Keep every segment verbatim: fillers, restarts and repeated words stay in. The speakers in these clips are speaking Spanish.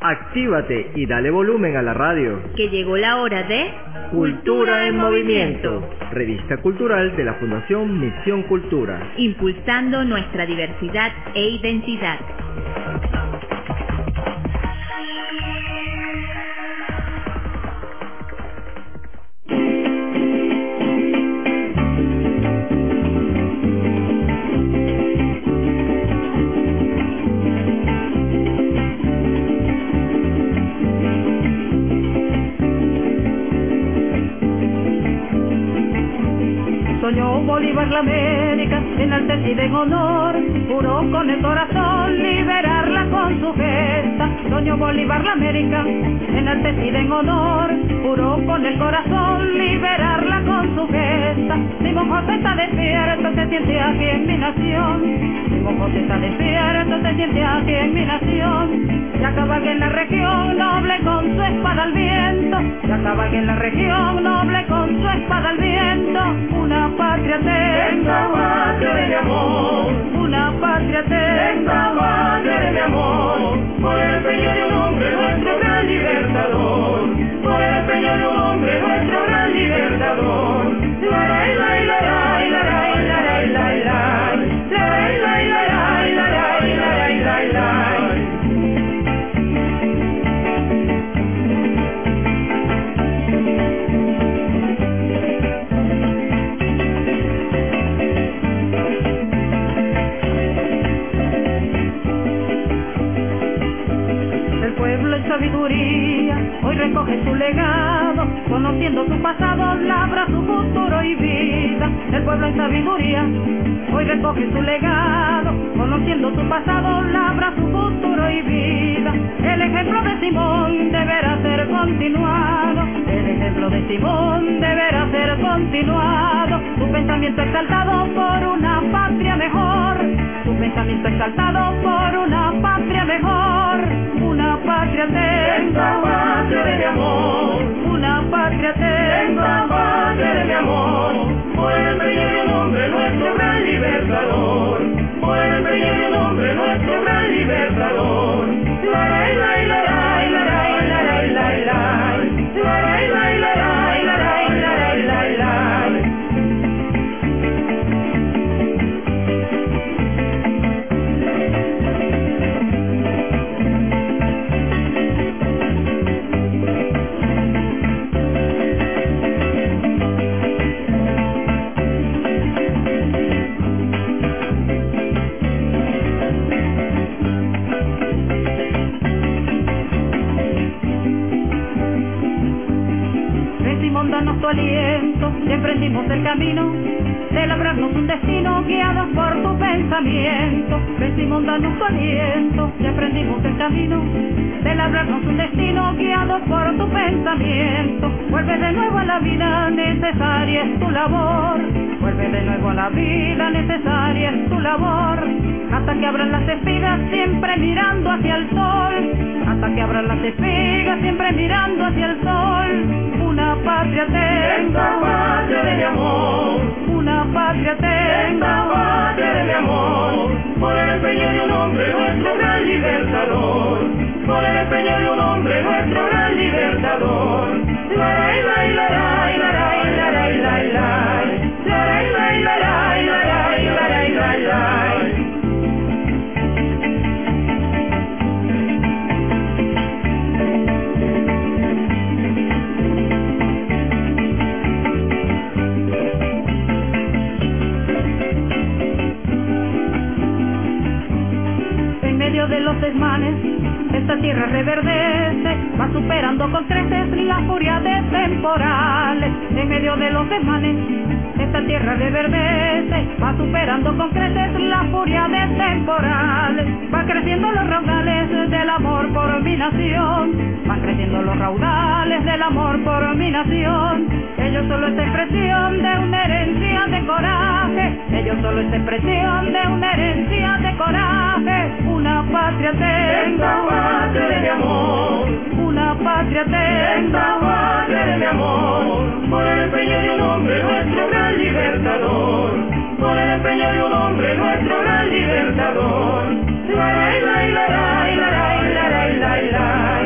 Actívate y dale volumen a la radio. Que llegó la hora de Cultura en Movimiento, revista cultural de la Fundación Misión Cultura, impulsando nuestra diversidad e identidad. Bolívar la América, enaltecida en honor, juró con el corazón liberarla con su gesta. Soñó Bolívar la América, enaltecida en honor, juró con el corazón liberarla con su gesta. Simón José está despierto, se siente aquí en mi nación. Simón José está despierto, se siente aquí en mi nación. Ya cabalga en la región noble con su espada al viento. Ya cabalga en la región noble con su espada al viento. Una patria tenga, patria de mi amor. Una patria tenga, patria de mi amor. Por el empeño de un hombre nuestro gran libertador. Por el empeño de un hombre nuestro gran libertador. La la la la la la la la la la la la la la la la. Sabiduría, hoy recoge su legado, conociendo su pasado, labra su futuro y vida. El pueblo en sabiduría, hoy recoge su legado, conociendo su pasado, labra su futuro y vida. El ejemplo de Simón deberá ser continuado, el ejemplo de Simón deberá ser continuado. Su pensamiento exaltado por una patria mejor, su pensamiento exaltado por una patria mejor. Una patria tenga, patria de mi amor. Una patria tenga, patria de mi amor. Por el empeño de un hombre nuestro gran libertador. Por el empeño de un hombre nuestro gran libertador. La la la la la la la la la la la. La la la la la la la la la la. Danos tu aliento y emprendimos el camino de labrarnos un destino guiados por tu pensamiento. Ven Simón, danos tu aliento y emprendimos el camino de labrarnos un destino guiados por tu pensamiento. Vuelve de nuevo a la vida, necesaria es tu labor. Vuelve de nuevo a la vida, necesaria es tu labor. Hasta que abran las espigas siempre mirando hacia el sol. Hasta que abran las espigas siempre mirando hacia el sol. Una patria tenga, patria de mi amor. Una patria tenga, patria de mi amor. Por el empeño de un hombre nuestro gran libertador. Por el empeño de un hombre nuestro gran libertador. La la la la la la la la la la. La la la la la la la la la. De los desmanes, esta tierra reverdece, va superando con creces la furia de temporales. En medio de los desmanes, esta tierra reverdece, va superando con creces la furia de temporales. Va creciendo los raudales del amor por mi nación, van creciendo los raudales del amor por mi nación. Ellos solo es expresión de una herencia de coraje, ellos solo es expresión de una herencia de coraje. Una patria tenga, patria de mi amor. Una patria tenga, patria de mi amor. Por el empeño de un hombre nuestro gran libertador. Por el empeño de un hombre nuestro gran libertador. La la la la la la la la la la.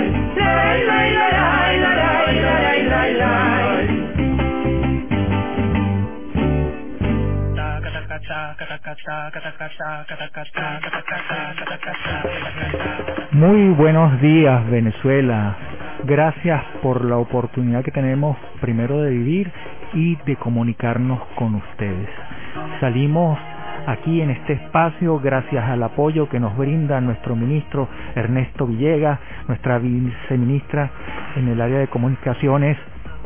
Muy buenos días, Venezuela. Gracias por la oportunidad que tenemos primero de vivir y de comunicarnos con ustedes. Salimos aquí en este espacio gracias al apoyo que nos brinda nuestro ministro Ernesto Villegas, nuestra viceministra en el área de comunicaciones,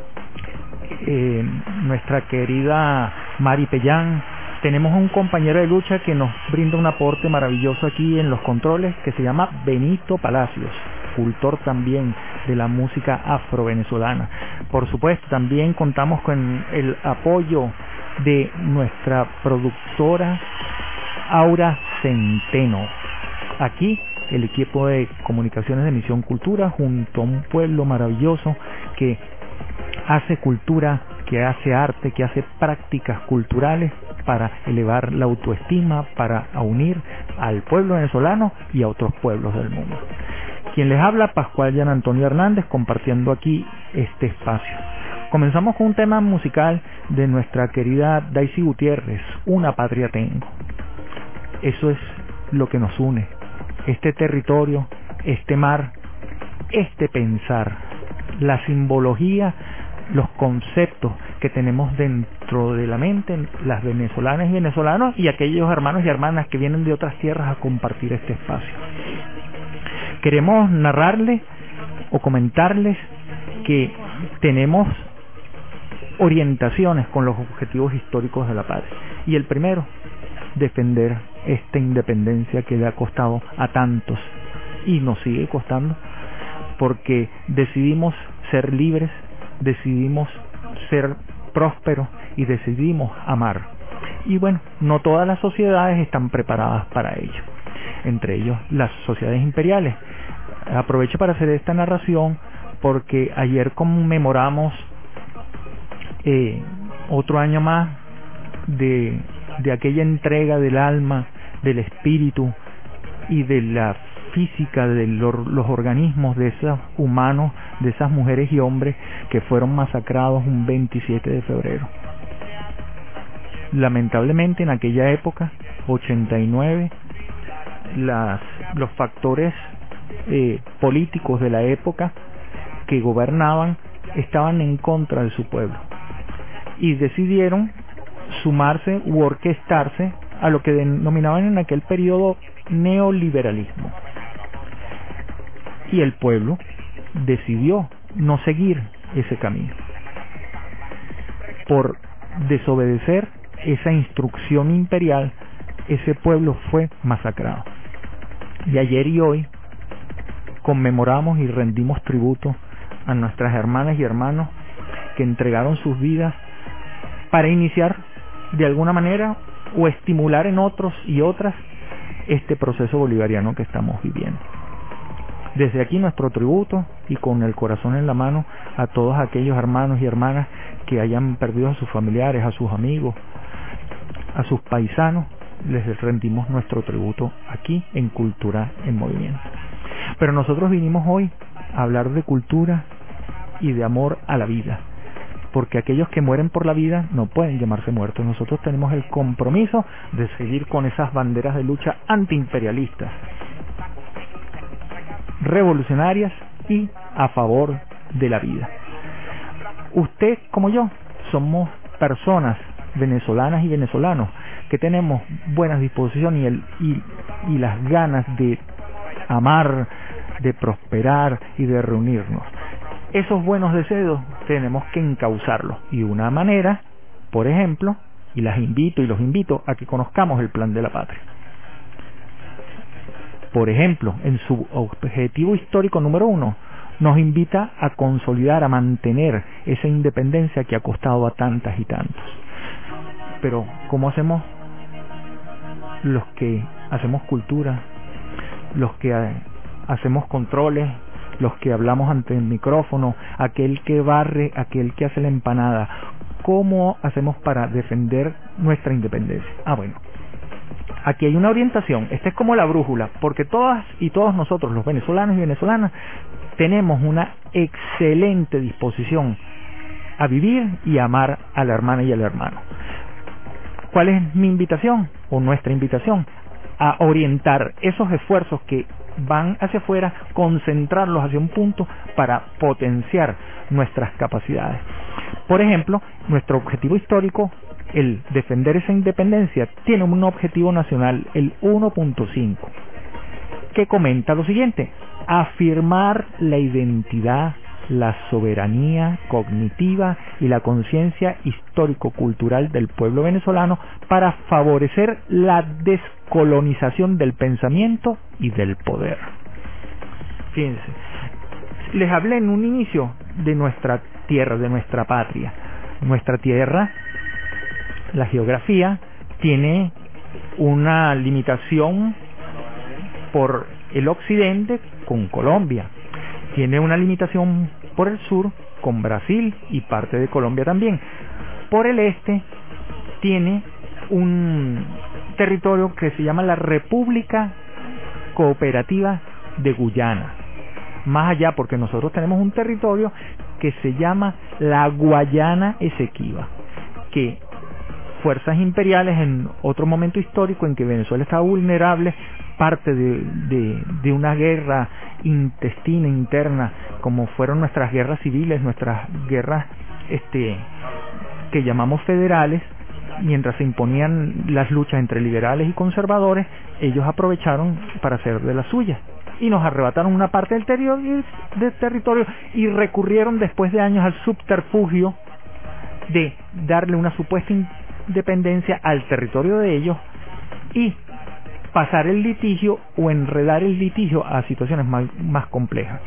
eh, nuestra querida Mari Pellán. Tenemos un compañero de lucha que nos brinda un aporte maravilloso aquí en los controles, que se llama Benito Palacios, cultor también de la música afro-venezolana. Por supuesto, también contamos con el apoyo de nuestra productora Aura Centeno. Aquí el equipo de comunicaciones de Misión Cultura, junto a un pueblo maravilloso que hace cultura, que hace arte, que hace prácticas culturales para elevar la autoestima, para unir al pueblo venezolano y a otros pueblos del mundo. Quien les habla, Pascual Gian Antonio Hernández, compartiendo aquí este espacio. Comenzamos con un tema musical de nuestra querida Daisy Gutiérrez, Una Patria Tengo. Eso es lo que nos une, este territorio, este mar, este pensar, la simbología, los conceptos que tenemos dentro de la mente, las venezolanas y venezolanos y aquellos hermanos y hermanas que vienen de otras tierras a compartir este espacio. Queremos narrarles o comentarles que tenemos orientaciones con los objetivos históricos de la patria. Y el primero, defender esta independencia que le ha costado a tantos y nos sigue costando, porque decidimos ser libres, decidimos ser prósperos y decidimos amar. Y bueno, no todas las sociedades están preparadas para ello, entre ellos las sociedades imperiales. Aprovecho para hacer esta narración porque ayer conmemoramos eh, otro año más de, de aquella entrega del alma, del espíritu y de la física de los, los organismos de esos humanos, de esas mujeres y hombres que fueron masacrados un veintisiete de febrero. Lamentablemente en aquella época, ochenta y nueve, las, los factores eh, políticos de la época que gobernaban estaban en contra de su pueblo y decidieron sumarse u orquestarse a lo que denominaban en aquel periodo neoliberalismo. Y el pueblo decidió no seguir ese camino. Por desobedecer esa instrucción imperial, ese pueblo fue masacrado. Y ayer y hoy conmemoramos y rendimos tributo a nuestras hermanas y hermanos que entregaron sus vidas para iniciar de alguna manera o estimular en otros y otras este proceso bolivariano que estamos viviendo. Desde aquí nuestro tributo y con el corazón en la mano a todos aquellos hermanos y hermanas que hayan perdido a sus familiares, a sus amigos, a sus paisanos, les rendimos nuestro tributo aquí en Cultura en Movimiento. Pero nosotros vinimos hoy a hablar de cultura y de amor a la vida, porque aquellos que mueren por la vida no pueden llamarse muertos. Nosotros tenemos el compromiso de seguir con esas banderas de lucha antiimperialistas, revolucionarias y a favor de la vida. Usted como yo somos personas venezolanas y venezolanos que tenemos buenas disposiciones y, el, y, y las ganas de amar, de prosperar y de reunirnos. Esos buenos deseos tenemos que encauzarlos y una manera, por ejemplo, y las invito y los invito a que conozcamos el Plan de la Patria. Por ejemplo, en su objetivo histórico número uno, nos invita a consolidar, a mantener esa independencia que ha costado a tantas y tantos. Pero, ¿cómo hacemos los que hacemos cultura, los que hacemos controles, los que hablamos ante el micrófono, aquel que barre, aquel que hace la empanada? ¿Cómo hacemos para defender nuestra independencia? Ah, bueno. Aquí hay una orientación, esta es como la brújula, porque todas y todos nosotros, los venezolanos y venezolanas, tenemos una excelente disposición a vivir y amar a la hermana y al hermano. ¿Cuál es mi invitación o nuestra invitación? A orientar esos esfuerzos que van hacia afuera, concentrarlos hacia un punto para potenciar nuestras capacidades. Por ejemplo, nuestro objetivo histórico, el defender esa independencia, tiene un objetivo nacional, el uno punto cinco, que comenta lo siguiente: afirmar la identidad, la soberanía cognitiva y la conciencia histórico-cultural del pueblo venezolano para favorecer la descolonización del pensamiento y del poder. Fíjense, les hablé en un inicio de nuestra tierra, de nuestra patria. Nuestra tierra, la geografía, tiene una limitación por el occidente con Colombia, tiene una limitación por el sur con Brasil y parte de Colombia también. Por el este tiene un territorio que se llama la República Cooperativa de Guyana. Más allá, porque nosotros tenemos un territorio que se llama la Guayana Esequiba, que fuerzas imperiales en otro momento histórico en que Venezuela estaba vulnerable, parte de, de, de una guerra intestina, interna, como fueron nuestras guerras civiles, nuestras guerras este, que llamamos federales, mientras se imponían las luchas entre liberales y conservadores, ellos aprovecharon para hacer de las suyas y nos arrebataron una parte del territorio, del territorio y recurrieron después de años al subterfugio de darle una supuesta independencia al territorio de ellos y pasar el litigio o enredar el litigio a situaciones más, más complejas.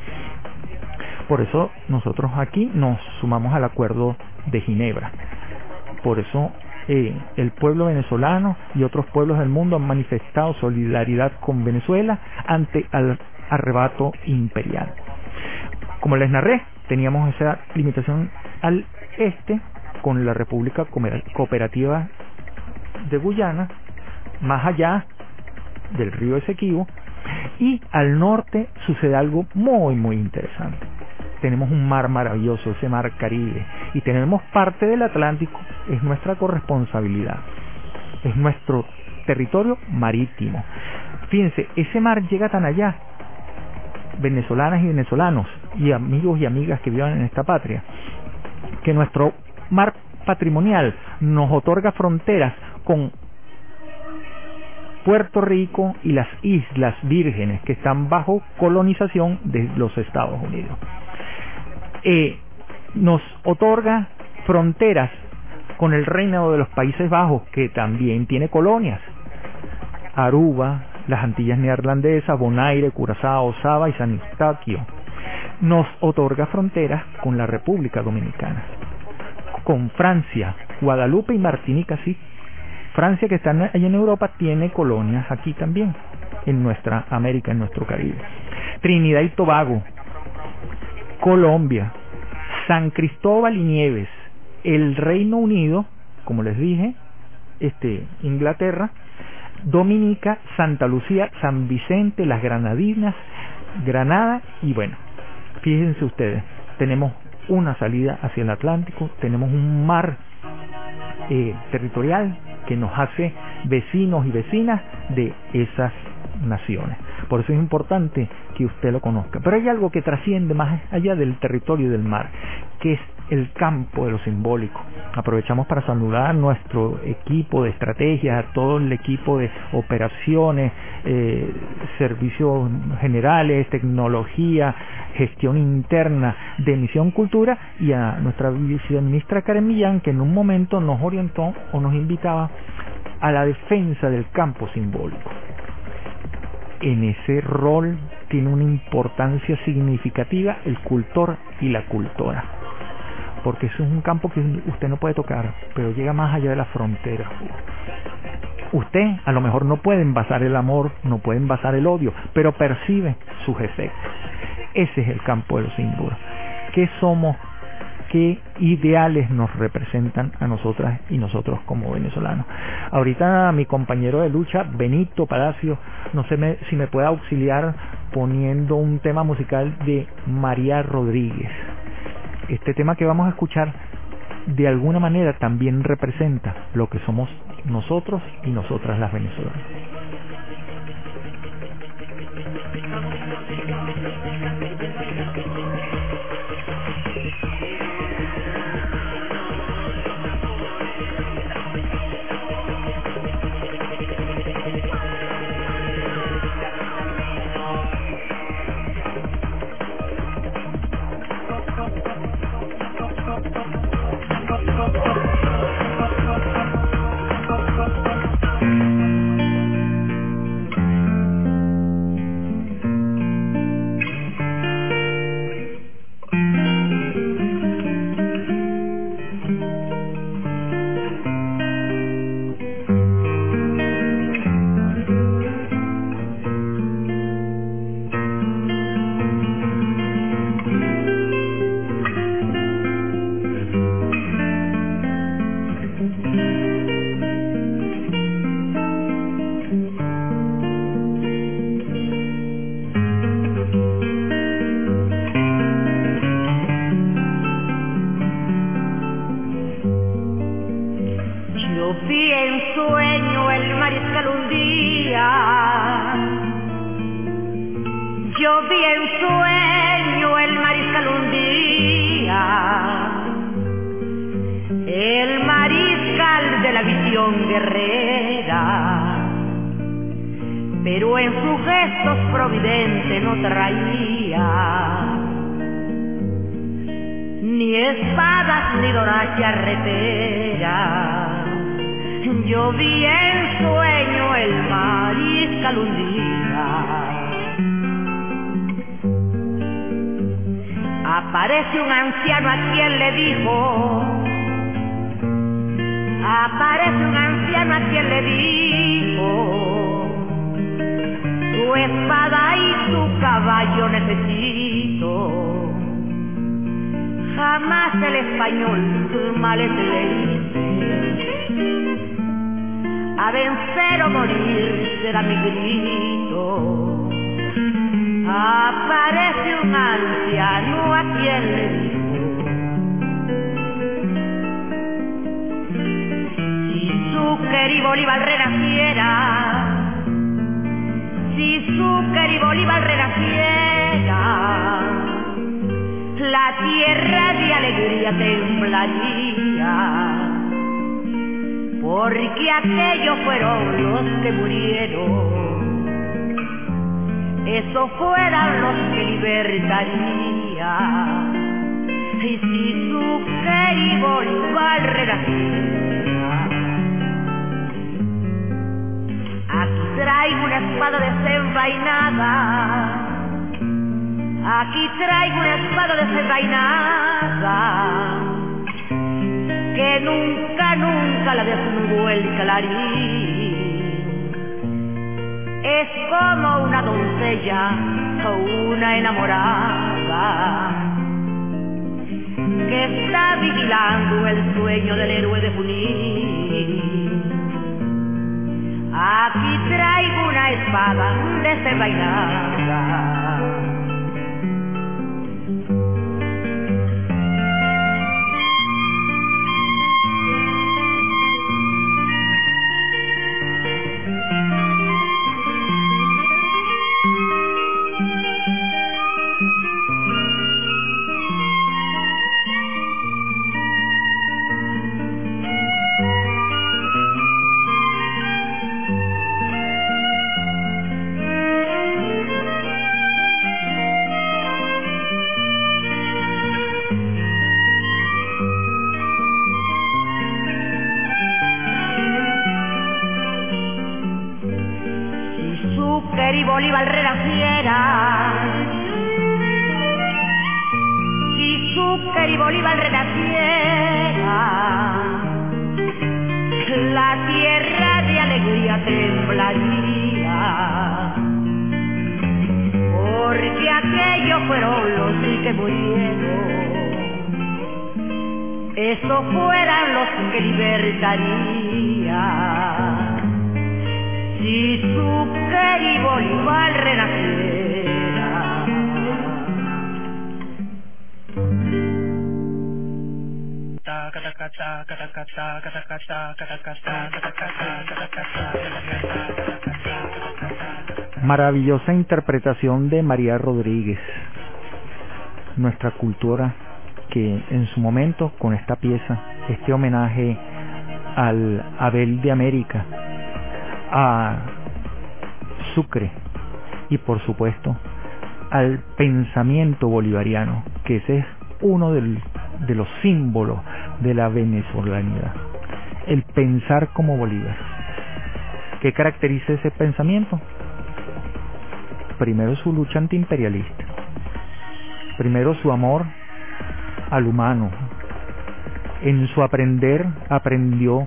Por eso nosotros aquí nos sumamos al Acuerdo de Ginebra. Por eso eh, el pueblo venezolano y otros pueblos del mundo han manifestado solidaridad con Venezuela ante el arrebato imperial. Como les narré, teníamos esa limitación al este con la República Cooperativa de Guyana, más allá del río Esequibo, y al norte sucede algo muy muy interesante. Tenemos un mar maravilloso, ese mar Caribe, y tenemos parte del Atlántico, es nuestra corresponsabilidad, es nuestro territorio marítimo. Fíjense, ese mar llega tan allá, venezolanas y venezolanos y amigos y amigas que vivan en esta patria, que nuestro mar patrimonial nos otorga fronteras con Puerto Rico y las Islas Vírgenes, que están bajo colonización de los Estados Unidos. Eh, nos otorga fronteras con el Reino de los Países Bajos, que también tiene colonias: Aruba, las Antillas Neerlandesas, Bonaire, Curazao, Saba y San Eustaquio. Nos otorga fronteras con la República Dominicana, con Francia, Guadalupe y Martinica, sí. Francia, que está allá en Europa, tiene colonias aquí también, en nuestra América, en nuestro Caribe. Trinidad y Tobago, Colombia, San Cristóbal y Nieves, el Reino Unido, como les dije, este, Inglaterra, Dominica, Santa Lucía, San Vicente, las Granadinas, Granada, y bueno, fíjense ustedes, tenemos una salida hacia el Atlántico, tenemos un mar eh, territorial que nos hace vecinos y vecinas de esas naciones. Por eso es importante que usted lo conozca. Pero hay algo que trasciende más allá del territorio y del mar, que es el campo de lo simbólico. Aprovechamos para saludar a nuestro equipo de estrategias, a todo el equipo de operaciones, eh, servicios generales, tecnología, gestión interna de Misión Cultura, y a nuestra viceministra Karen Millán, que en un momento nos orientó o nos invitaba a la defensa del campo simbólico. En ese rol tiene una importancia significativa el cultor y la cultora, porque eso es un campo que usted no puede tocar, pero llega más allá de la frontera. Usted a lo mejor no puede envasar el amor, no puede envasar el odio, pero percibe sus efectos. Ese es el campo de los símbolos. ¿Qué somos? ¿Qué ideales nos representan a nosotras y nosotros como venezolanos? Ahorita mi compañero de lucha, Benito Palacio, no sé me, si me puede auxiliar poniendo un tema musical de María Rodríguez. Este tema que vamos a escuchar de alguna manera también representa lo que somos nosotros y nosotras las venezolanas. Pero en sus gestos providente no traía ni espadas ni doras charreteras. Yo vi en sueño el mariscal un día. Aparece un anciano a quien le dijo, aparece un anciano a quien le dijo, tu espada y tu caballo necesito. Jamás el español tus males le hice. A vencer o morir será mi grito. Aparece un anciano a quien le dijo, si Zúcar y Bolívar renaciera, si Zúcar y Bolívar renaciera, la tierra de alegría temblaría, porque aquellos fueron los que murieron, esos fueran los que libertaría. Y si Zúcar y Bolívar renaciera, aquí traigo una espada desenvainada, aquí traigo una espada desenvainada, que nunca, nunca la desnudó el clarín. Es como una doncella o una enamorada que está vigilando el sueño del héroe de Junín. Aquí traigo una espada desenvainada. Y Bolívar renaciera, si Zúcar y Bolívar renaciera, la tierra de alegría temblaría, porque aquellos fueron los que murieron, esos fueran los que libertaría. Si Zúcar y Bolívar renaciera. Taca taca Maravillosa interpretación de María Rodríguez, nuestra cultora, que en su momento con esta pieza, este homenaje al Abel de América, a Sucre y por supuesto al pensamiento bolivariano, que ese es uno del, de los símbolos de la venezolanidad, el pensar como Bolívar. ¿Qué caracteriza ese pensamiento? Primero su lucha antiimperialista, primero su amor al humano. En su aprender aprendió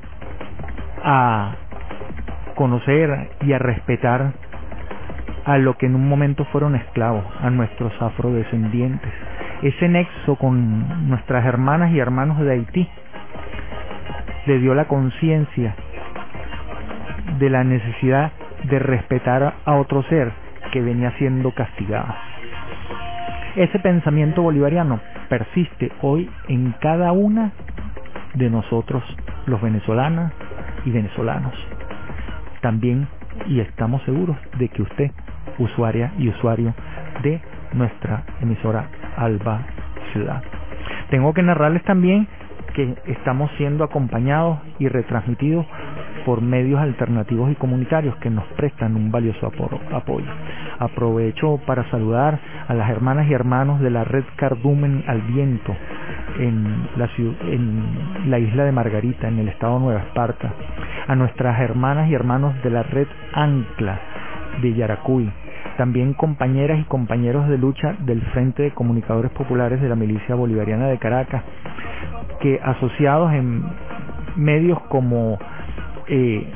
a conocer y a respetar a lo que en un momento fueron esclavos, a nuestros afrodescendientes. Ese nexo con nuestras hermanas y hermanos de Haití le dio la conciencia de la necesidad de respetar a otro ser que venía siendo castigado. Ese pensamiento bolivariano persiste hoy en cada una de nosotros, los venezolanas y venezolanos. También, y estamos seguros de que usted, usuaria y usuario de nuestra emisora Alba Ciudad. Tengo que narrarles también que estamos siendo acompañados y retransmitidos por medios alternativos y comunitarios que nos prestan un valioso apoyo. Aprovecho para saludar a las hermanas y hermanos de la red Cardumen al Viento en la, en la isla de Margarita, en el estado de Nueva Esparta, a nuestras hermanas y hermanos de la red Ancla de Yaracuy, también compañeras y compañeros de lucha del Frente de Comunicadores Populares de la Milicia Bolivariana de Caracas, que asociados en medios como eh,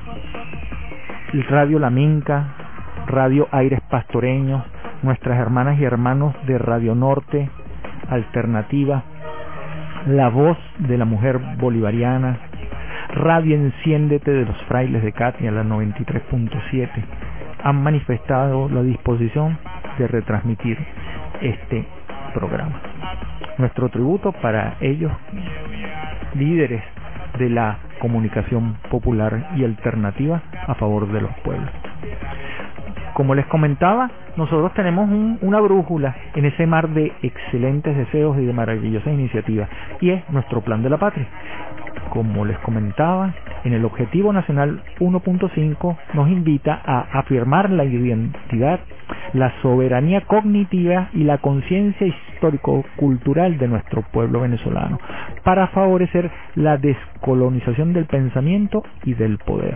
Radio La Minca, Radio Aires Pastoreños, nuestras hermanas y hermanos de Radio Norte Alternativa, La Voz de la Mujer Bolivariana, Radio Enciéndete de los Frailes de Catia, la noventa y tres punto siete, han manifestado la disposición de retransmitir este programa. Nuestro tributo para ellos, líderes de la comunicación popular y alternativa a favor de los pueblos. Como les comentaba, nosotros tenemos un, una brújula en ese mar de excelentes deseos y de maravillosas iniciativas, y es nuestro Plan de la Patria. Como les comentaba, en el Objetivo Nacional uno punto cinco nos invita a afirmar la identidad, la soberanía cognitiva y la conciencia histórico-cultural de nuestro pueblo venezolano para favorecer la descolonización del pensamiento y del poder.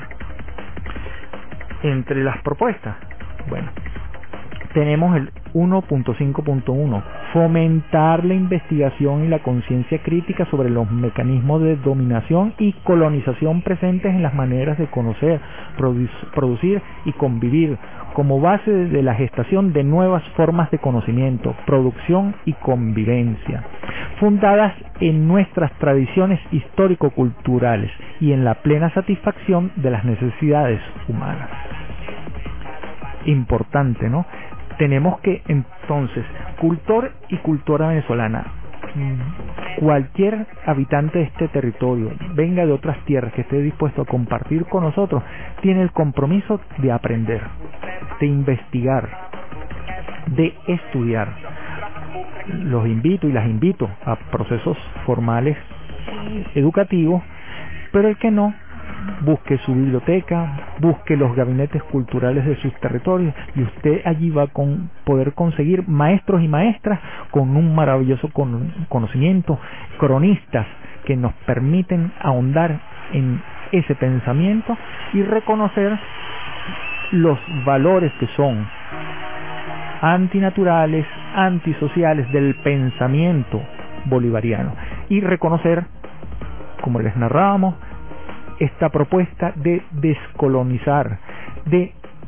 Entre las propuestas, bueno, tenemos el uno punto cinco punto uno, fomentar la investigación y la conciencia crítica sobre los mecanismos de dominación y colonización presentes en las maneras de conocer, produ- producir y convivir, como base de la gestación de nuevas formas de conocimiento, producción y convivencia, fundadas en nuestras tradiciones histórico-culturales y en la plena satisfacción de las necesidades humanas. Importante, ¿no? Tenemos que entonces, cultor y cultora venezolana, cualquier habitante de este territorio, venga de otras tierras, que esté dispuesto a compartir con nosotros, tiene el compromiso de aprender, de investigar, de estudiar. Los invito y las invito a procesos formales educativos, pero el que no, busque su biblioteca, busque los gabinetes culturales de sus territorios, y usted allí va a con, poder conseguir maestros y maestras con un maravilloso con, conocimiento, cronistas que nos permiten ahondar en ese pensamiento y reconocer los valores que son antinaturales, antisociales del pensamiento bolivariano, y reconocer, como les narrábamos, esta propuesta de descolonizar, de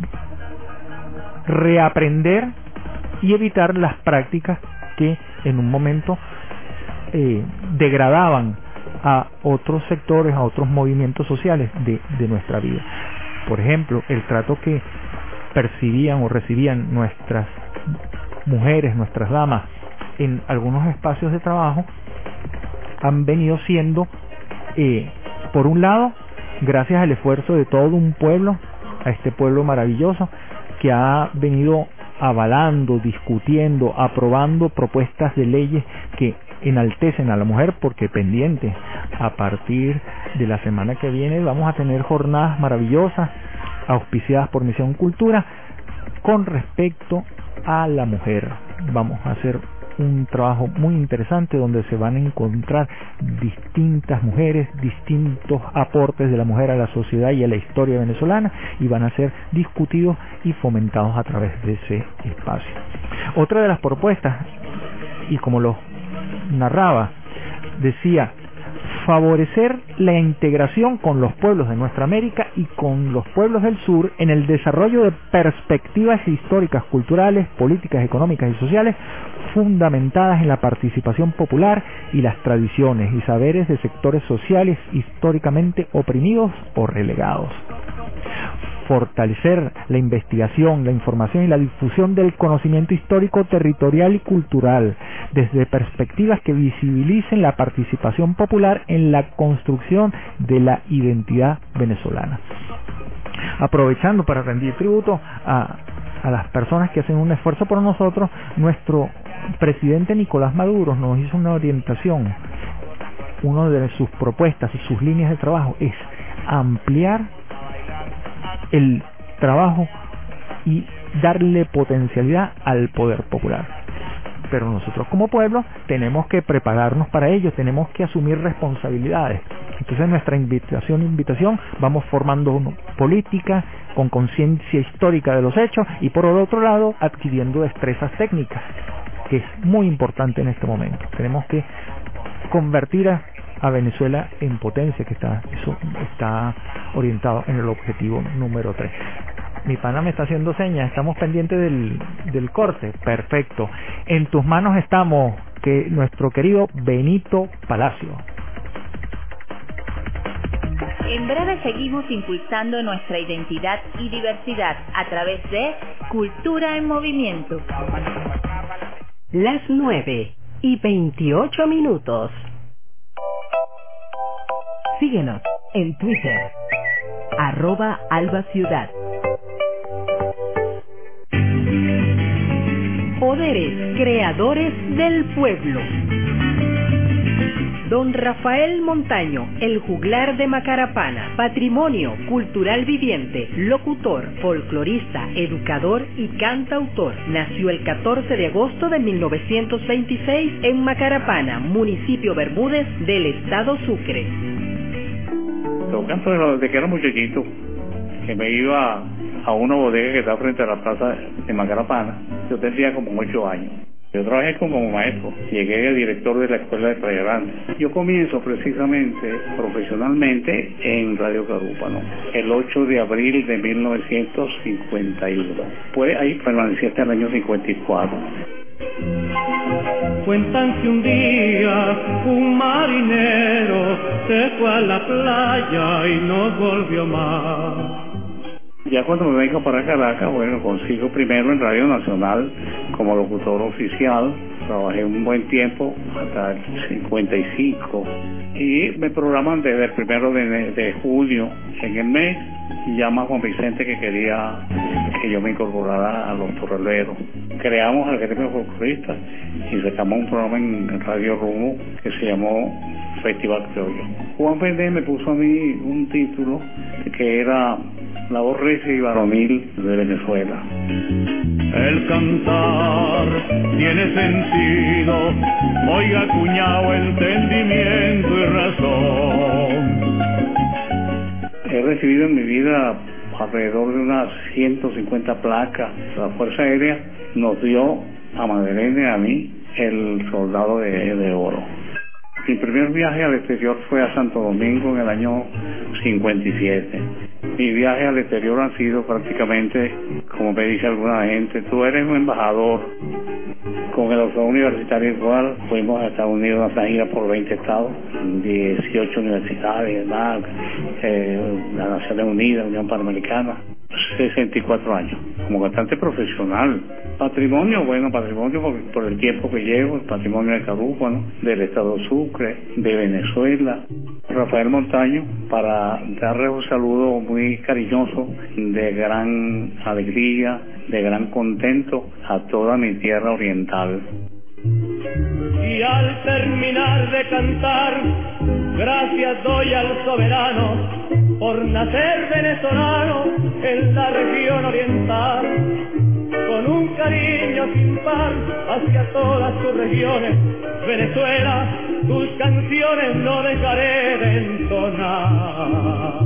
reaprender y evitar las prácticas que en un momento eh, degradaban a otros sectores, a otros movimientos sociales de, de nuestra vida. Por ejemplo, el trato que percibían o recibían nuestras mujeres, nuestras damas en algunos espacios de trabajo han venido siendo Eh, por un lado, gracias al esfuerzo de todo un pueblo, a este pueblo maravilloso que ha venido avalando, discutiendo, aprobando propuestas de leyes que enaltecen a la mujer, porque pendiente, a partir de la semana que viene vamos a tener jornadas maravillosas auspiciadas por Misión Cultura con respecto a la mujer. Vamos a hacer un trabajo muy interesante donde se van a encontrar distintas mujeres, distintos aportes de la mujer a la sociedad y a la historia venezolana, y van a ser discutidos y fomentados a través de ese espacio. Otra de las propuestas, y como lo narraba, decía favorecer la integración con los pueblos de nuestra América y con los pueblos del sur en el desarrollo de perspectivas históricas, culturales, políticas, económicas y sociales fundamentadas en la participación popular y las tradiciones y saberes de sectores sociales históricamente oprimidos o relegados. Fortalecer la investigación, la información y la difusión del conocimiento histórico, territorial y cultural, desde perspectivas que visibilicen la participación popular en la construcción de la identidad venezolana. Aprovechando para rendir tributo a, a las personas que hacen un esfuerzo por nosotros, nuestro presidente Nicolás Maduro nos hizo una orientación. Una de sus propuestas y sus líneas de trabajo es ampliar el trabajo y darle potencialidad al poder popular. Pero nosotros como pueblo tenemos que prepararnos para ello, tenemos que asumir responsabilidades. Entonces nuestra invitación, invitación vamos formando una política con conciencia histórica de los hechos y por otro lado adquiriendo destrezas técnicas, que es muy importante en este momento. Tenemos que convertir a a Venezuela en potencia, que está eso está orientado en el objetivo número tres. Mi pana me está haciendo señas, estamos pendientes del, del corte. Perfecto. En tus manos estamos, que nuestro querido Benito Palacio. En breve seguimos impulsando nuestra identidad y diversidad a través de Cultura en Movimiento. Las nueve y veintiocho minutos. Síguenos en Twitter, arroba Alba Ciudad. Poderes creadores del pueblo. Don Rafael Montaño, el juglar de Macarapana, patrimonio cultural viviente, locutor, folclorista, educador y cantautor. Nació el catorce de agosto de mil novecientos veintiséis en Macarapana, municipio Bermúdez del estado Sucre. Lo canto desde que era muchachito, que me iba a una bodega que está frente a la plaza de Macarapana. Yo tenía como ocho años. Yo trabajé como maestro, llegué a director de la escuela de Playa Grande. Yo comienzo precisamente, profesionalmente, en Radio Carúpano, el ocho de abril de mil novecientos cincuenta y uno. Pues ahí permanecí hasta el año cincuenta y cuatro. Cuentan que un día un marinero se fue a la playa y no volvió más. Ya cuando me vengo para Caracas, bueno, consigo primero en Radio Nacional como locutor oficial. Trabajé un buen tiempo, hasta el cincuenta y cinco. Y me programan desde el primero de, de junio en el mes. Y llama a Juan Vicente que quería que yo me incorporara a los torreleros. Creamos el gremio folclorista y sacamos un programa en Radio Rumbo que se llamó Festival Criollo. Juan Pérez me puso a mí un título que era La voz recia y varonil de Venezuela. El cantar tiene sentido, oiga cuñado, entendimiento y razón. He recibido en mi vida alrededor de unas ciento cincuenta placas. La Fuerza Aérea nos dio a Magdalena y a mí el Soldado de, de Oro. Mi primer viaje al exterior fue a Santo Domingo en el año cincuenta y siete. Mi viaje al exterior han sido prácticamente, como me dice alguna gente, tú eres un embajador. Con el Orfeo Universitario igual, fuimos a Estados Unidos a una gira por veinte estados, dieciocho universidades, demás, eh, las Naciones Unidas, Unión Panamericana, sesenta y cuatro años, como cantante profesional. Patrimonio, bueno, patrimonio por, por el tiempo que llevo, el patrimonio de Carúpano, del estado Sucre, de Venezuela, Rafael Montaño, para darle un saludo muy cariñoso, de gran alegría, de gran contento a toda mi tierra oriental. Y al terminar de cantar, gracias doy al soberano por nacer venezolano en la región oriental, con un cariño sin par hacia todas sus regiones. Venezuela, tus canciones no dejaré de entonar.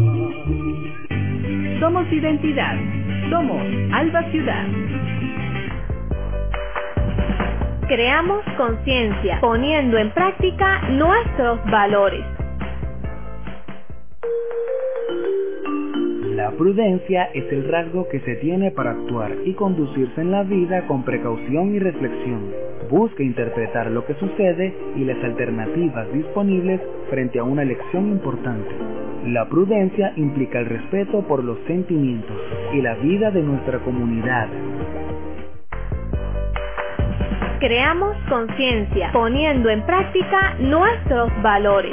Somos identidad, somos Alba Ciudad. Creamos conciencia, poniendo en práctica nuestros valores. La prudencia es el rasgo que se tiene para actuar y conducirse en la vida con precaución y reflexión. Busca interpretar lo que sucede y las alternativas disponibles frente a una elección importante. La prudencia implica el respeto por los sentimientos y la vida de nuestra comunidad. Creamos conciencia, poniendo en práctica nuestros valores.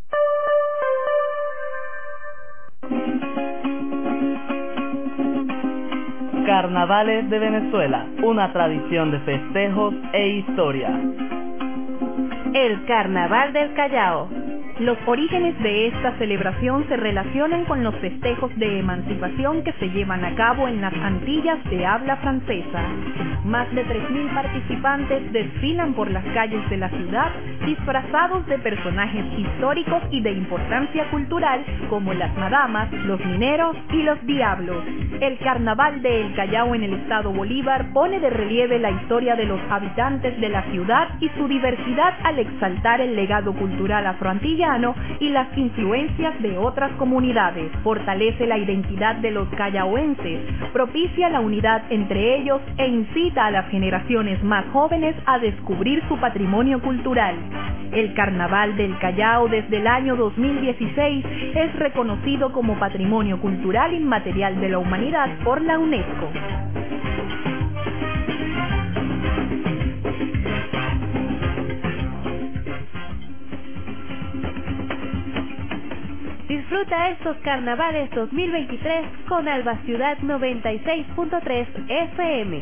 Carnavales de Venezuela, una tradición de festejos e historia. El Carnaval del Callao. Los orígenes de esta celebración se relacionan con los festejos de emancipación que se llevan a cabo en las Antillas de habla francesa. Más de tres mil participantes desfilan por las calles de la ciudad disfrazados de personajes históricos y de importancia cultural como las madamas, los mineros y los diablos. El Carnaval de El Callao en el estado Bolívar pone de relieve la historia de los habitantes de la ciudad y su diversidad al exaltar el legado cultural afroantillano y las influencias de otras comunidades. Fortalece la identidad de los callaoenses, propicia la unidad entre ellos e incita a las generaciones más jóvenes a descubrir su patrimonio cultural. El Carnaval del Callao desde el año dos mil dieciséis es reconocido como Patrimonio Cultural Inmaterial de la Humanidad por la UNESCO. Disfruta estos carnavales dos mil veintitrés con Alba Ciudad noventa y seis punto tres F M.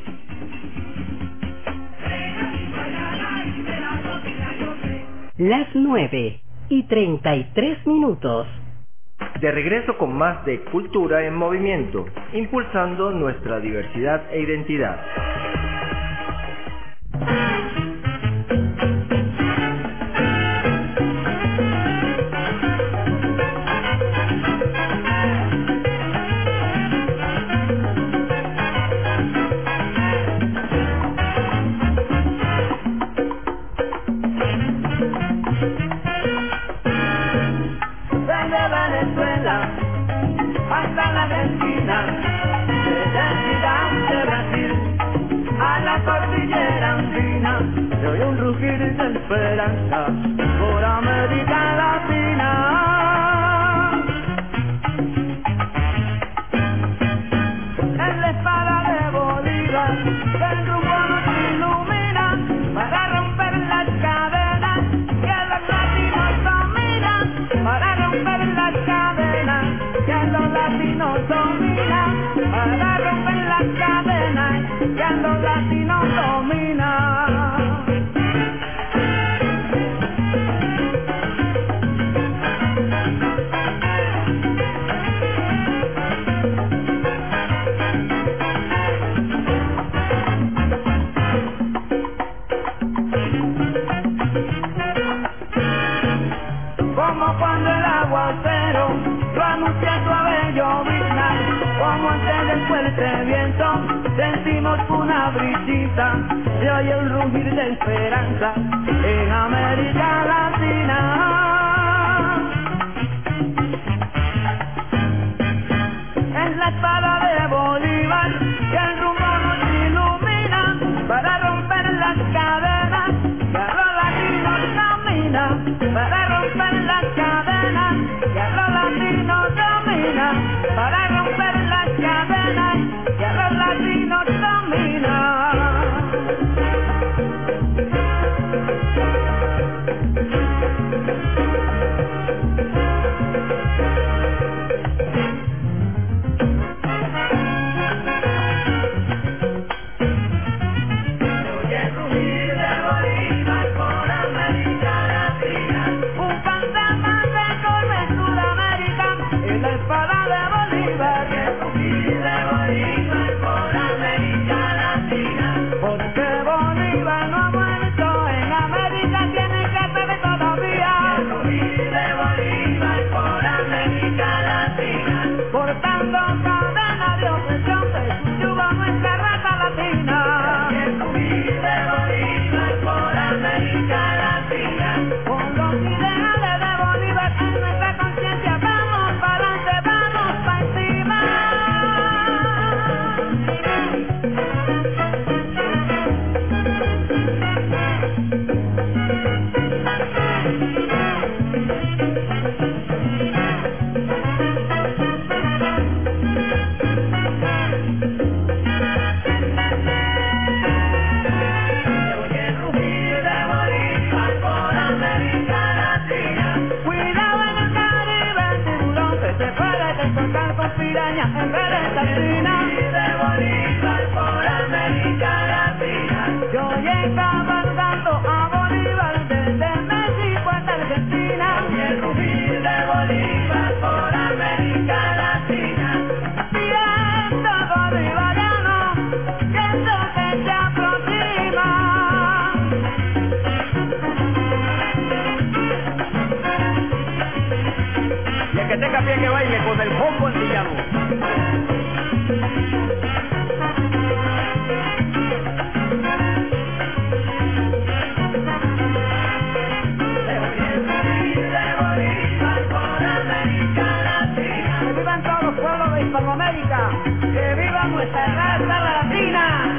Las nueve y treinta y tres minutos. De regreso con más de Cultura en Movimiento, impulsando nuestra diversidad e identidad. Hasta la Argentina, de Brasil a la cordillera andina, se oye un rugir de esperanza por América Latina. En la espada de Bolívar, el rumbo nos ilumina para romper las cadenas que los latinos dominan, para romper las cadenas que los latinos dominan, para romper las cadenas que los latinos dominan. Como cuando el aguacero lo anuncia suave llovizna, como antes del fuerte viento sentimos una brisita, se oye un rugir de esperanza en América Latina. Es la espada de Bolívar que el rumbo nos ilumina para romper las cadenas que a los latinos dominan, para romper las cadenas que a los latinos dominan, para romper las cadenas que a los latinos dominan. porque Bolívar no ha muerto, en América tiene que ser todavía. El rugir de Bolívar por América Latina, cortando cadena de opresión que subyuga nuestra raza latina. El rugir de Bolívar por América Latina, con los ideales de Bolívar en nuestra conciencia, vamos para adelante, vamos para encima. Piraña en vez de sardina, de Bolívar por América Latina. Yo llegaba cabalgando a Bolívar desde México hasta Argentina. Y el rugir de Bolívar por América Latina. Viento bolivariano, viento que se aproxima. Y el que tenga pie que baile con el bombo antillano. Que vivan todos los pueblos de Hispanoamérica, que viva nuestra raza latina.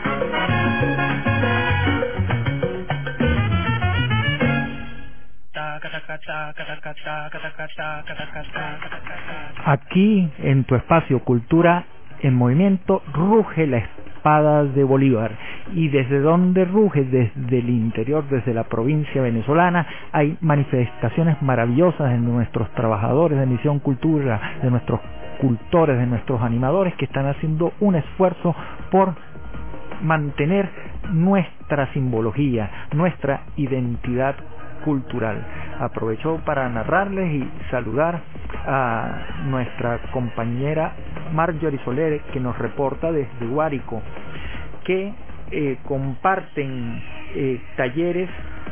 Aquí, en tu espacio Cultura en Movimiento, ruge la espada de Bolívar. ¿Y desde dónde ruge? Desde el interior, desde la provincia venezolana. Hay manifestaciones maravillosas de nuestros trabajadores de Misión Cultura, de nuestros cultores, de nuestros animadores, que están haciendo un esfuerzo por mantener nuestra simbología, nuestra identidad cultural. Aprovecho para narrarles y saludar a nuestra compañera Marjorie Soler, que nos reporta desde Guárico, que eh, comparten eh, talleres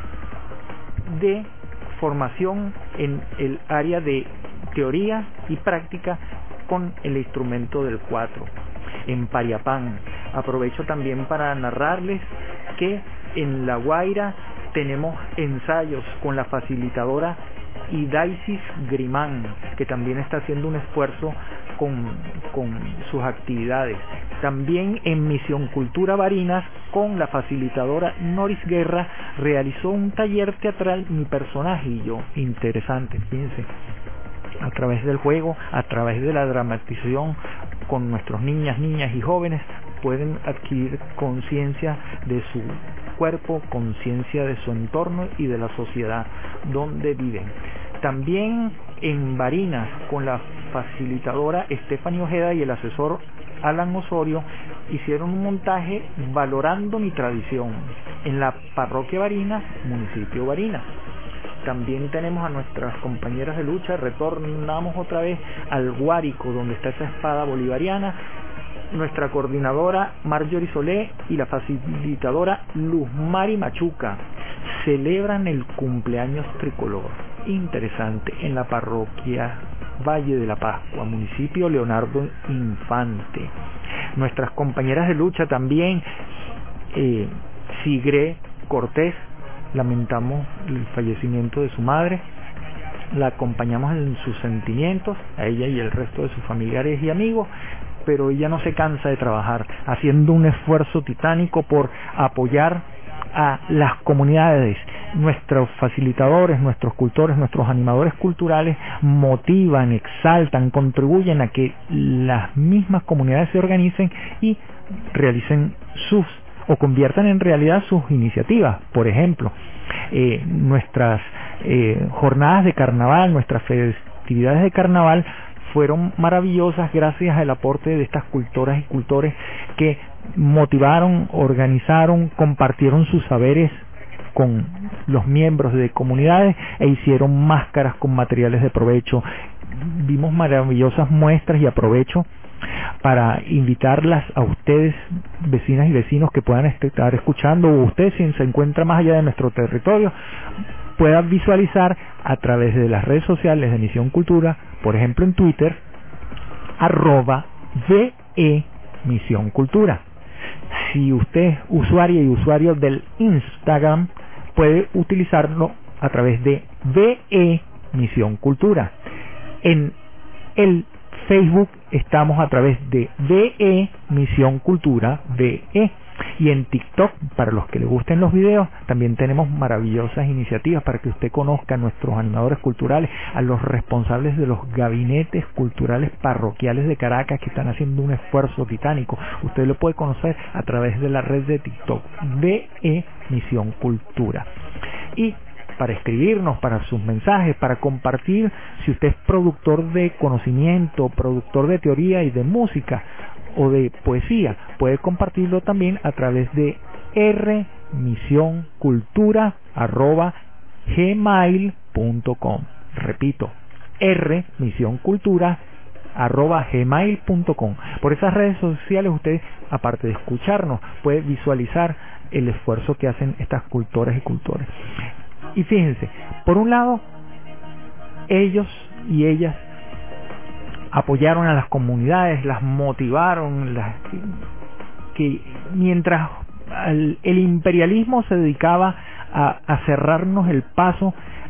de formación en el área de teoría y práctica con el instrumento del cuatro en Pariapán. Aprovecho también para narrarles que en La Guaira tenemos ensayos con la facilitadora Idaisis Grimán, que también está haciendo un esfuerzo con, con sus actividades. También en Misión Cultura Barinas, con la facilitadora Noris Guerra, realizó un taller teatral Mi Personaje y Yo. Interesante, fíjense, a través del juego, a través de la dramatización con nuestros niñas, niñas y jóvenes, pueden adquirir conciencia de su cuerpo, conciencia de su entorno y de la sociedad donde viven. También en Barinas, con la facilitadora Stephanie Ojeda y el asesor Alan Osorio, hicieron un montaje valorando mi tradición en la parroquia Barinas, municipio Barinas. También tenemos a nuestras compañeras de lucha. Retornamos otra vez al Guárico, donde está esa espada bolivariana. Nuestra coordinadora Marjorie Solé y la facilitadora Luz Mari Machuca celebran el cumpleaños tricolor. Interesante, en la parroquia Valle de la Pascua, municipio Leonardo Infante. Nuestras compañeras de lucha también, eh, Sigre Cortés, lamentamos el fallecimiento de su madre, la acompañamos en sus sentimientos, a ella y el resto de sus familiares y amigos, pero ella no se cansa de trabajar, haciendo un esfuerzo titánico por apoyar a las comunidades. Nuestros facilitadores, nuestros cultores, nuestros animadores culturales motivan, exaltan, contribuyen a que las mismas comunidades se organicen y realicen sus o conviertan en realidad sus iniciativas. Por ejemplo, eh, nuestras eh, jornadas de carnaval, nuestras festividades de carnaval fueron maravillosas gracias al aporte de estas cultoras y cultores que motivaron, organizaron, compartieron sus saberes con los miembros de comunidades e hicieron máscaras con materiales de provecho. Vimos maravillosas muestras y aprovecho para invitarlas a ustedes, vecinas y vecinos que puedan estar escuchando, o ustedes si se encuentran más allá de nuestro territorio, puedan visualizar a través de las redes sociales de Misión Cultura, por ejemplo en Twitter, arroba ve Misión Cultura. Si usted es usuaria y usuario del Instagram, puede utilizarlo a través de ve Misión Cultura. En el Facebook estamos a través de ve Misión Cultura ve. Y en TikTok, para los que les gusten los videos, también tenemos maravillosas iniciativas para que usted conozca a nuestros animadores culturales, a los responsables de los gabinetes culturales parroquiales de Caracas, que están haciendo un esfuerzo titánico. Usted lo puede conocer a través de la red de TikTok, ve Misión Cultura. Y para escribirnos, para sus mensajes, para compartir, si usted es productor de conocimiento, productor de teoría y de música, o de poesía, puede compartirlo también a través de r misión cultura arroba gmail punto com. Repito, r misión cultura arroba gmail punto com. Por esas redes sociales usted, aparte de escucharnos, puede visualizar el esfuerzo que hacen estas cultoras y cultores. Y fíjense, por un lado, ellos y ellas apoyaron a las comunidades, las motivaron, las, que mientras el, el imperialismo se dedicaba a, a cerrarnos el paso,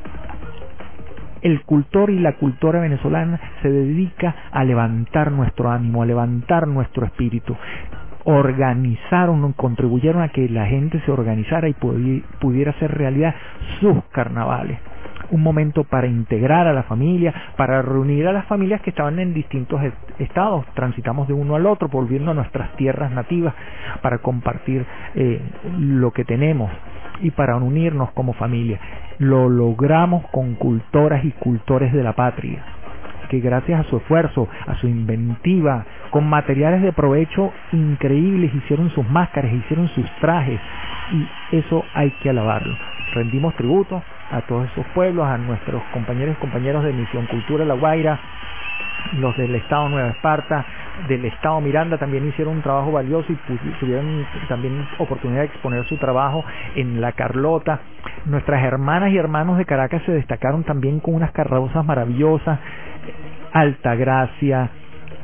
el cultor y la cultora venezolana se dedica a levantar nuestro ánimo, a levantar nuestro espíritu. Organizaron, contribuyeron a que la gente se organizara y pudiera hacer realidad sus carnavales. Un momento para integrar a la familia, para reunir a las familias que estaban en distintos estados. Transitamos de uno al otro, volviendo a nuestras tierras nativas, para compartir eh, lo que tenemos y para unirnos como familia. Lo logramos con cultoras y cultores de la patria, que gracias a su esfuerzo, a su inventiva, con materiales de provecho increíbles, hicieron sus máscaras, hicieron sus trajes, y eso hay que alabarlo. Rendimos tributo a todos esos pueblos, a nuestros compañeros y compañeros de Misión Cultura La Guaira, los del Estado Nueva Esparta, del Estado Miranda, también hicieron un trabajo valioso y tuvieron también oportunidad de exponer su trabajo en La Carlota. Nuestras hermanas y hermanos de Caracas se destacaron también con unas carrozas maravillosas, Altagracia,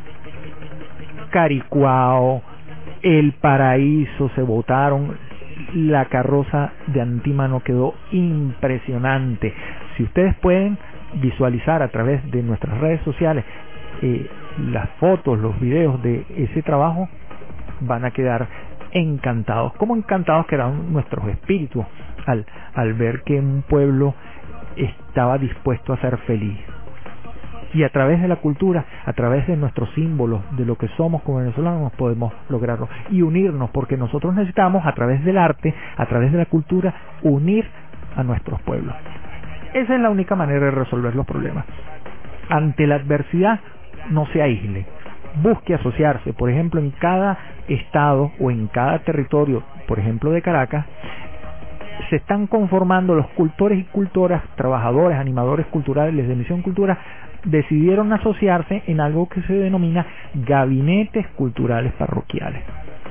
Caricuao, El Paraíso, se botaron. La carroza de Antímano quedó impresionante. Si ustedes pueden visualizar a través de nuestras redes sociales eh, las fotos, los videos de ese trabajo, van a quedar encantados, como encantados quedaron nuestros espíritus al, al ver que un pueblo estaba dispuesto a ser feliz. Y a través de la cultura, a través de nuestros símbolos, de lo que somos como venezolanos, podemos lograrlo y unirnos, porque nosotros necesitamos, a través del arte, a través de la cultura, unir a nuestros pueblos. Esa es la única manera de resolver los problemas. Ante la adversidad, no se aísle, busque asociarse. Por ejemplo, en cada estado o en cada territorio, por ejemplo de Caracas, se están conformando los cultores y cultoras, trabajadores, animadores culturales de Misión Cultura, decidieron asociarse en algo que se denomina gabinetes culturales parroquiales.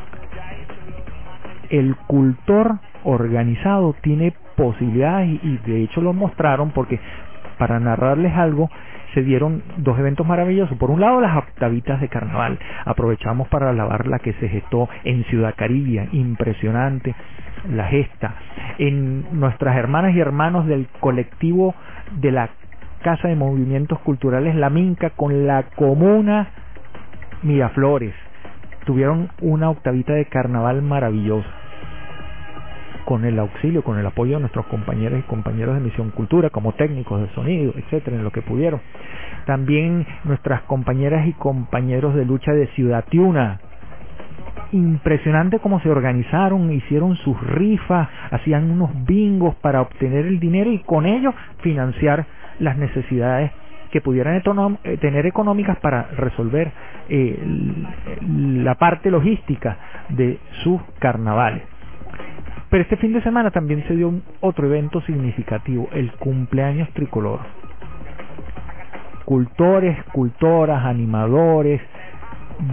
El cultor organizado tiene posibilidades y, y de hecho lo mostraron, porque para narrarles algo se dieron dos eventos maravillosos. Por un lado, las octavitas de carnaval. Aprovechamos para alabar la que se gestó en Ciudad Caribia, impresionante la gesta. En nuestras hermanas y hermanos del colectivo de la Casa de Movimientos Culturales La Minca con la comuna Miraflores, tuvieron una octavita de carnaval maravillosa, con el auxilio, con el apoyo de nuestros compañeros y compañeros de Misión Cultura, como técnicos de sonido, etcétera, en lo que pudieron. También nuestras compañeras y compañeros de lucha de Ciudad Tiuna. Impresionante cómo se organizaron, hicieron sus rifas, hacían unos bingos para obtener el dinero y con ello financiar las necesidades que pudieran tener económicas para resolver eh, la parte logística de sus carnavales. Pero este fin de semana también se dio un otro evento significativo, el cumpleaños tricolor. Cultores, cultoras, animadores,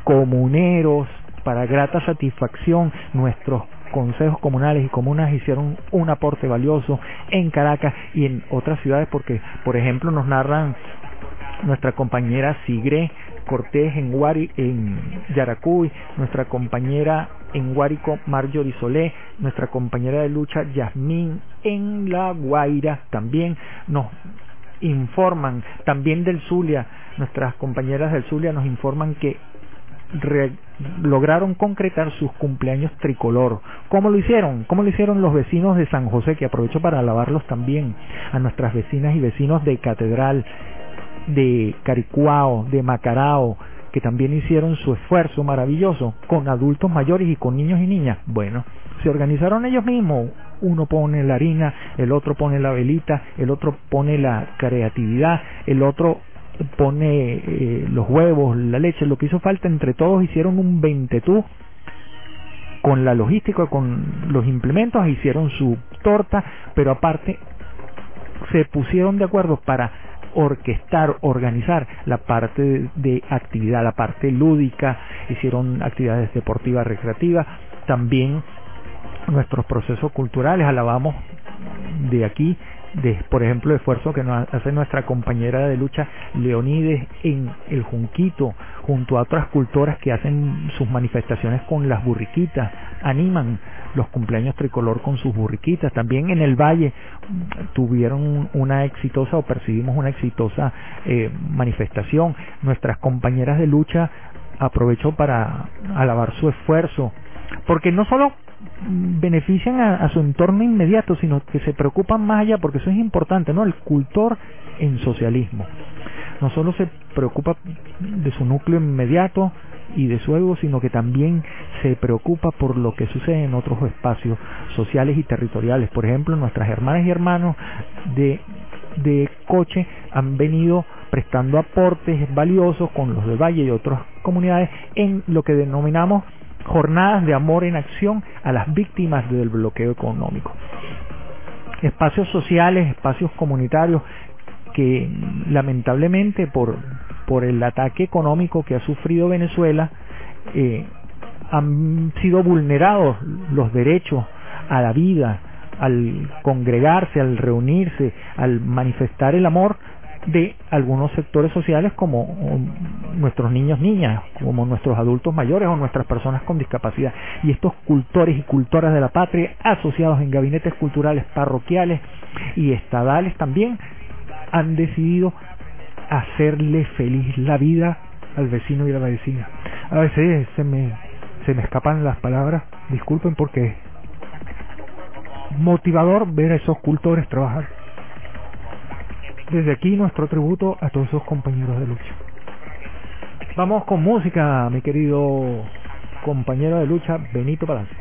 comuneros, para grata satisfacción, nuestros consejos comunales y comunas hicieron un aporte valioso en Caracas y en otras ciudades, porque por ejemplo nos narran nuestra compañera Sigre Cortés en Guari, en Yaracuy, nuestra compañera en Guárico Marjorie Solé, nuestra compañera de lucha Yasmín en La Guaira, también nos informan, también del Zulia, nuestras compañeras del Zulia nos informan que Re, lograron concretar sus cumpleaños tricolor. ¿Cómo lo hicieron? ¿Cómo lo hicieron los vecinos de San José? Que aprovecho para alabarlos también, a nuestras vecinas y vecinos de Catedral, de Caricuao, de Macarao, que también hicieron su esfuerzo maravilloso con adultos mayores y con niños y niñas. Bueno, se organizaron ellos mismos. Uno pone la harina, el otro pone la velita, el otro pone la creatividad, el otro pone eh, los huevos, la leche, lo que hizo falta. Entre todos hicieron un veintetú con la logística, con los implementos, hicieron su torta, pero aparte se pusieron de acuerdo para orquestar, organizar la parte de, de actividad, la parte lúdica, hicieron actividades deportivas, recreativas, también nuestros procesos culturales. Alabamos de aquí, de, por ejemplo, el esfuerzo que nos hace nuestra compañera de lucha Leonides en el Junquito, junto a otras cultoras que hacen sus manifestaciones con las burriquitas, animan los cumpleaños tricolor con sus burriquitas. También en el Valle tuvieron una exitosa, o percibimos una exitosa eh, manifestación. Nuestras compañeras de lucha, aprovecho para alabar su esfuerzo, porque no solo benefician a, a su entorno inmediato, sino que se preocupan más allá, porque eso es importante, ¿no? El cultor en socialismo no solo se preocupa de su núcleo inmediato y de su ego, sino que también se preocupa por lo que sucede en otros espacios sociales y territoriales. Por ejemplo, nuestras hermanas y hermanos de, de Coche han venido prestando aportes valiosos con los del Valle y otras comunidades en lo que denominamos jornadas de amor en acción a las víctimas del bloqueo económico. Espacios sociales, espacios comunitarios que lamentablemente por, por el ataque económico que ha sufrido Venezuela eh, han sido vulnerados los derechos a la vida, al congregarse, al reunirse, al manifestar el amor de algunos sectores sociales, como nuestros niños, niñas, como nuestros adultos mayores o nuestras personas con discapacidad. Y estos cultores y cultoras de la patria, asociados en gabinetes culturales parroquiales y estadales, también han decidido hacerle feliz la vida al vecino y a la vecina. A veces se me, se me escapan las palabras, disculpen, porque es motivador ver a esos cultores trabajar. Desde aquí nuestro tributo a todos esos compañeros de lucha. Vamos con música, mi querido compañero de lucha Benito Palacio.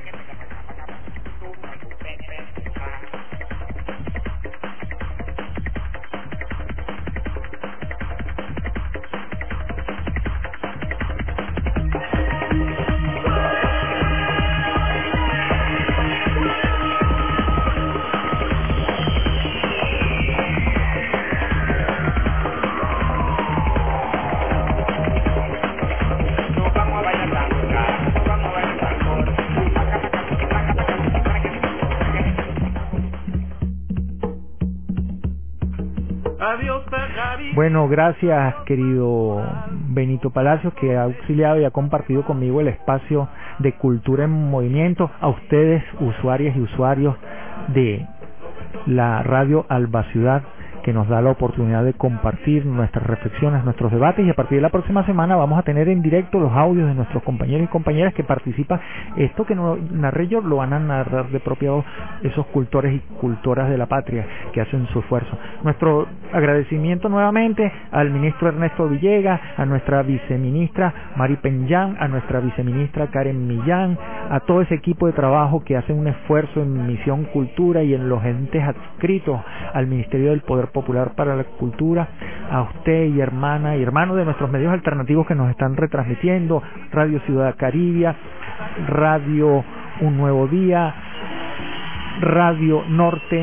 Bueno, gracias querido Benito Palacios, que ha auxiliado y ha compartido conmigo el espacio de Cultura en Movimiento. A ustedes, usuarias y usuarios de la radio Alba Ciudad, que nos da la oportunidad de compartir nuestras reflexiones, nuestros debates, y a partir de la próxima semana vamos a tener en directo los audios de nuestros compañeros y compañeras que participan. Esto que no narré yo lo van a narrar de propio esos cultores y cultoras de la patria que hacen su esfuerzo. Nuestro agradecimiento nuevamente al ministro Ernesto Villegas, a nuestra viceministra Mari Penyán, a nuestra viceministra Karen Millán, a todo ese equipo de trabajo que hace un esfuerzo en Misión Cultura y en los entes adscritos al Ministerio del Poder Popular para la Cultura, a usted y hermana y hermanos de nuestros medios alternativos que nos están retransmitiendo, Radio Ciudad Caribia, Radio Un Nuevo Día, Radio Norte,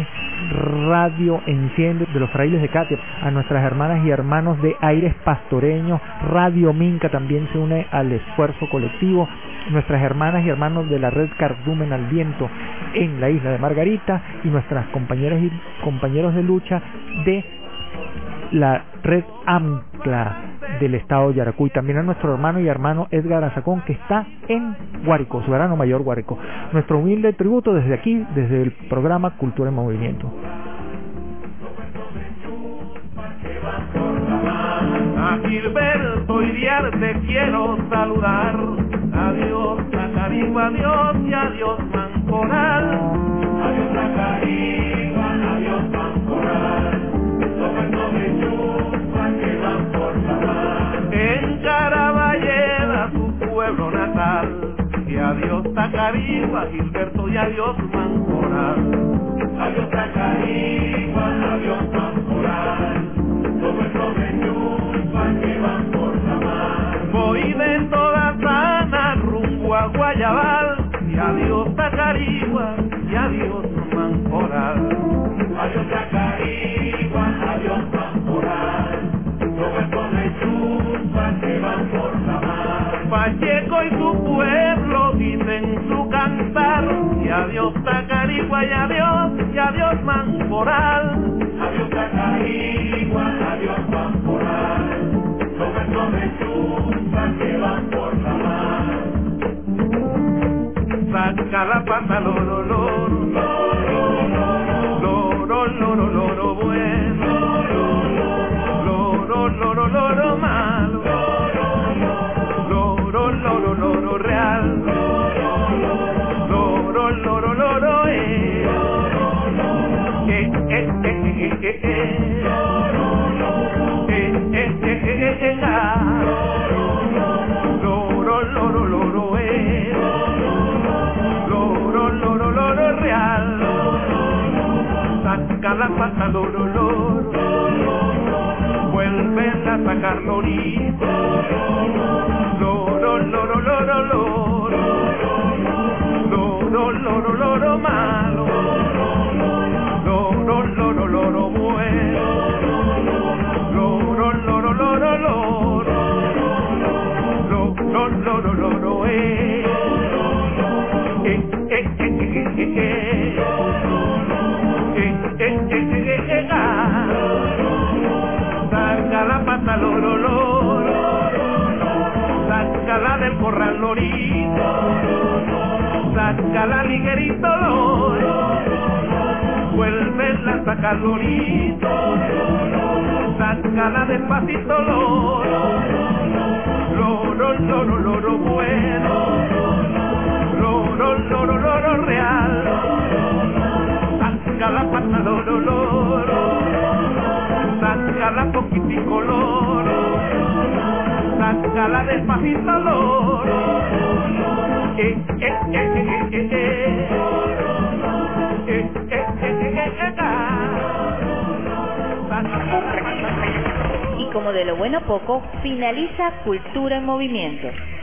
Radio Enciende de los Frailes de Catia, a nuestras hermanas y hermanos de Aires Pastoreños, Radio Minca también se une al esfuerzo colectivo, nuestras hermanas y hermanos de la red Cardumen al Viento en la isla de Margarita y nuestras compañeras y compañeros de lucha de la red AMCLA del estado de Yaracuy, también a nuestro hermano y hermano Edgar Azacón, que está en Guárico, Soberano Mayor Guárico. Nuestro humilde tributo desde aquí, desde el programa Cultura en Movimiento. A Gilberto Iriarte quiero saludar, adiós Tacarigua, adiós y adiós Mancoral, adiós Tacarigua, adiós Mancoral, Roberto Menchupa que van por la mar, en Caraballeda su pueblo natal, y adiós Tacarigua, Gilberto y adiós Mancoral, adiós Tacarigua, adiós Mancoral, Roberto Menchupa que van por la mar, voy de toda Sana rumbo a Guayabal, y adiós Tacarigua, y adiós Mancoral, adiós Tacarigua, adiós Mancoral, Roberto Menchupa que van por la mar, Pacheco y su pueblo dicen su cantar, y adiós Tacarigua, y adiós, y adiós Mancoral, adiós Tacarigua, adiós Mancoral, Roberto Menchupa que van por la mar, saca la pata loro loro, loro loro loro bueno, loro loro loro malo, loro loro loro real, loro loro loro eh, eh eh eh eh eh eh, eh eh eh eh ah, loro loro loro eh, loro loro loro real, saca la pata loro loro, vuelven a sacar lorito, loro loro loro loro, loro loro loro malo, loro loro loro bueno, loro loro loro loro, loro loro loro eh, eh eh eh eh eh eh, eh eh eh eh ah, saca la pata loro loro, sácala del corral lorito, sácala liguerito loro, vuélvela a sacar lorito, sácala despacito loro, loro loro loro bueno, loro loro loro real, sácala pata loro loro, sácala poquitico loro, sácala despacito loro, eh eh eh eh eh eh, eh eh eh eh eh Y como de lo bueno poco, finaliza Cultura en Movimiento.